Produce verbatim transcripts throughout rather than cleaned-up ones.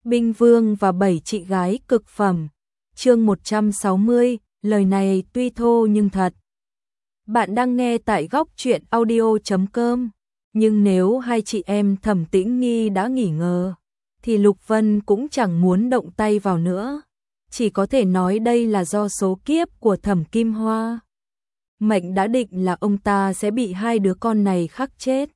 Binh Vương và bảy chị gái cực phẩm. Chương một trăm sáu mươi, lời này tuy thô nhưng thật. Bạn đang nghe tại góc truyện audio chấm com, nhưng nếu hai chị em Thẩm Tĩnh Nghi đã nghỉ ngờ, thì Lục Vân cũng chẳng muốn động tay vào nữa. Chỉ có thể nói đây là do số kiếp của Thẩm Kim Hoa. Mệnh đã định là ông ta sẽ bị hai đứa con này khắc chết.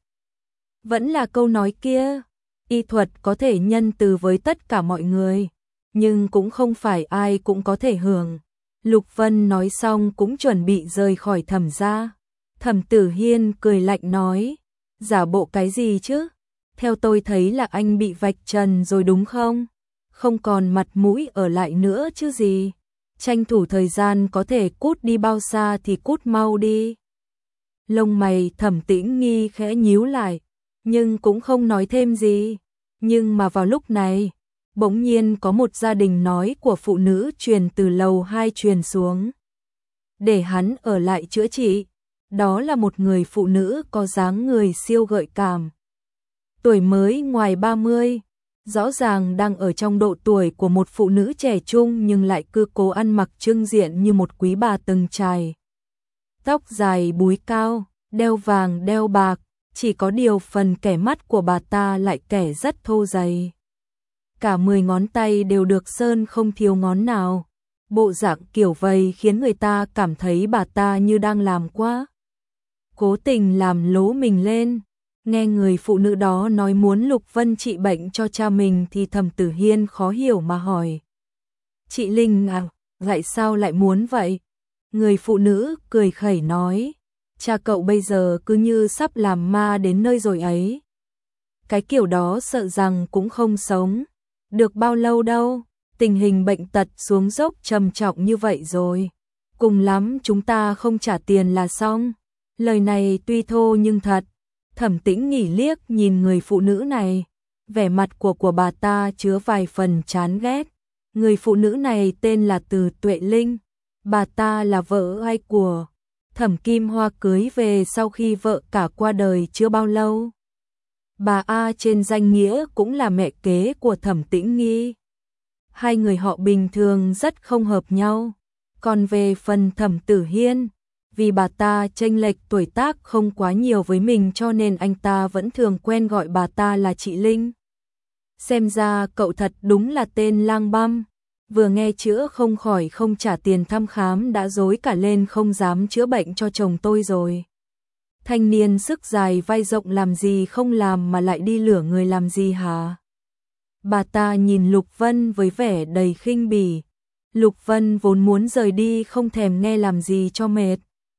Vẫn là câu nói kia, y thuật có thể nhân từ với tất cả mọi người, nhưng cũng không phải ai cũng có thể hưởng. Lục Vân nói xong cũng chuẩn bị rời khỏi Thẩm gia. Thẩm Tử Hiên cười lạnh nói, giả bộ cái gì chứ? Theo tôi thấy là anh bị vạch trần rồi đúng không? Không còn mặt mũi ở lại nữa chứ gì. Tranh thủ thời gian có thể cút đi bao xa thì cút mau đi. Lông mày Thẩm Tĩnh Nghi khẽ nhíu lại, nhưng cũng không nói thêm gì. Nhưng mà vào lúc này, bỗng nhiên có một gia đình nói của phụ nữ truyền từ lầu hai truyền xuống. Để hắn ở lại chữa trị. Đó là một người phụ nữ có dáng người siêu gợi cảm. Tuổi mới ngoài ba mươi, rõ ràng đang ở trong độ tuổi của một phụ nữ trẻ trung nhưng lại cứ cố ăn mặc trưng diện như một quý bà từng trải. Tóc dài búi cao, đeo vàng đeo bạc, chỉ có điều phần kẻ mắt của bà ta lại kẻ rất thô dày. Cả mười ngón tay đều được sơn không thiếu ngón nào. Bộ dạng kiểu vầy khiến người ta cảm thấy bà ta như đang làm quá. Cố tình làm lố mình lên. Nghe người phụ nữ đó nói muốn Lục Vân trị bệnh cho cha mình thì Thẩm Tử Hiên khó hiểu mà hỏi. Chị Linh à, tại sao lại muốn vậy? Người phụ nữ cười khẩy nói, cha cậu bây giờ cứ như sắp làm ma đến nơi rồi ấy. Cái kiểu đó sợ rằng cũng không sống được bao lâu đâu, tình hình bệnh tật xuống dốc trầm trọng như vậy rồi. Cùng lắm chúng ta không trả tiền là xong. Lời này tuy thô nhưng thật. Thẩm Tĩnh Nghỉ liếc nhìn người phụ nữ này, vẻ mặt của của bà ta chứa vài phần chán ghét. Người phụ nữ này tên là Từ Tuệ Linh, bà ta là vợ ai của Thẩm Kim Hoa cưới về sau khi vợ cả qua đời chưa bao lâu. Bà A trên danh nghĩa cũng là mẹ kế của Thẩm Tĩnh Nghi. Hai người họ bình thường rất không hợp nhau. Còn về phần Thẩm Tử Hiên, vì bà ta chênh lệch tuổi tác không quá nhiều với mình cho nên anh ta vẫn thường quen gọi bà ta là chị Linh. Xem ra cậu thật đúng là tên lang băm, vừa nghe chữa không khỏi không trả tiền thăm khám đã rối cả lên không dám chữa bệnh cho chồng tôi rồi. Thanh niên sức dài vai rộng làm gì không làm mà lại đi lửa người làm gì hả? Bà ta nhìn Lục Vân với vẻ đầy khinh bỉ. Lục Vân vốn muốn rời đi không thèm nghe làm gì cho mệt.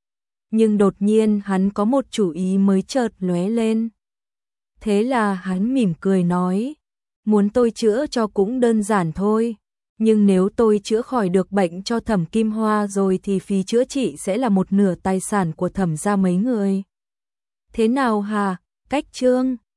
Nhưng đột nhiên hắn có một chủ ý mới chợt lóe lên. Thế là hắn mỉm cười nói, muốn tôi chữa cho cũng đơn giản thôi. Nhưng nếu tôi chữa khỏi được bệnh cho Thẩm Kim Hoa rồi thì phí chữa trị sẽ là một nửa tài sản của Thẩm gia mấy người. Thế nào hả? Cách trương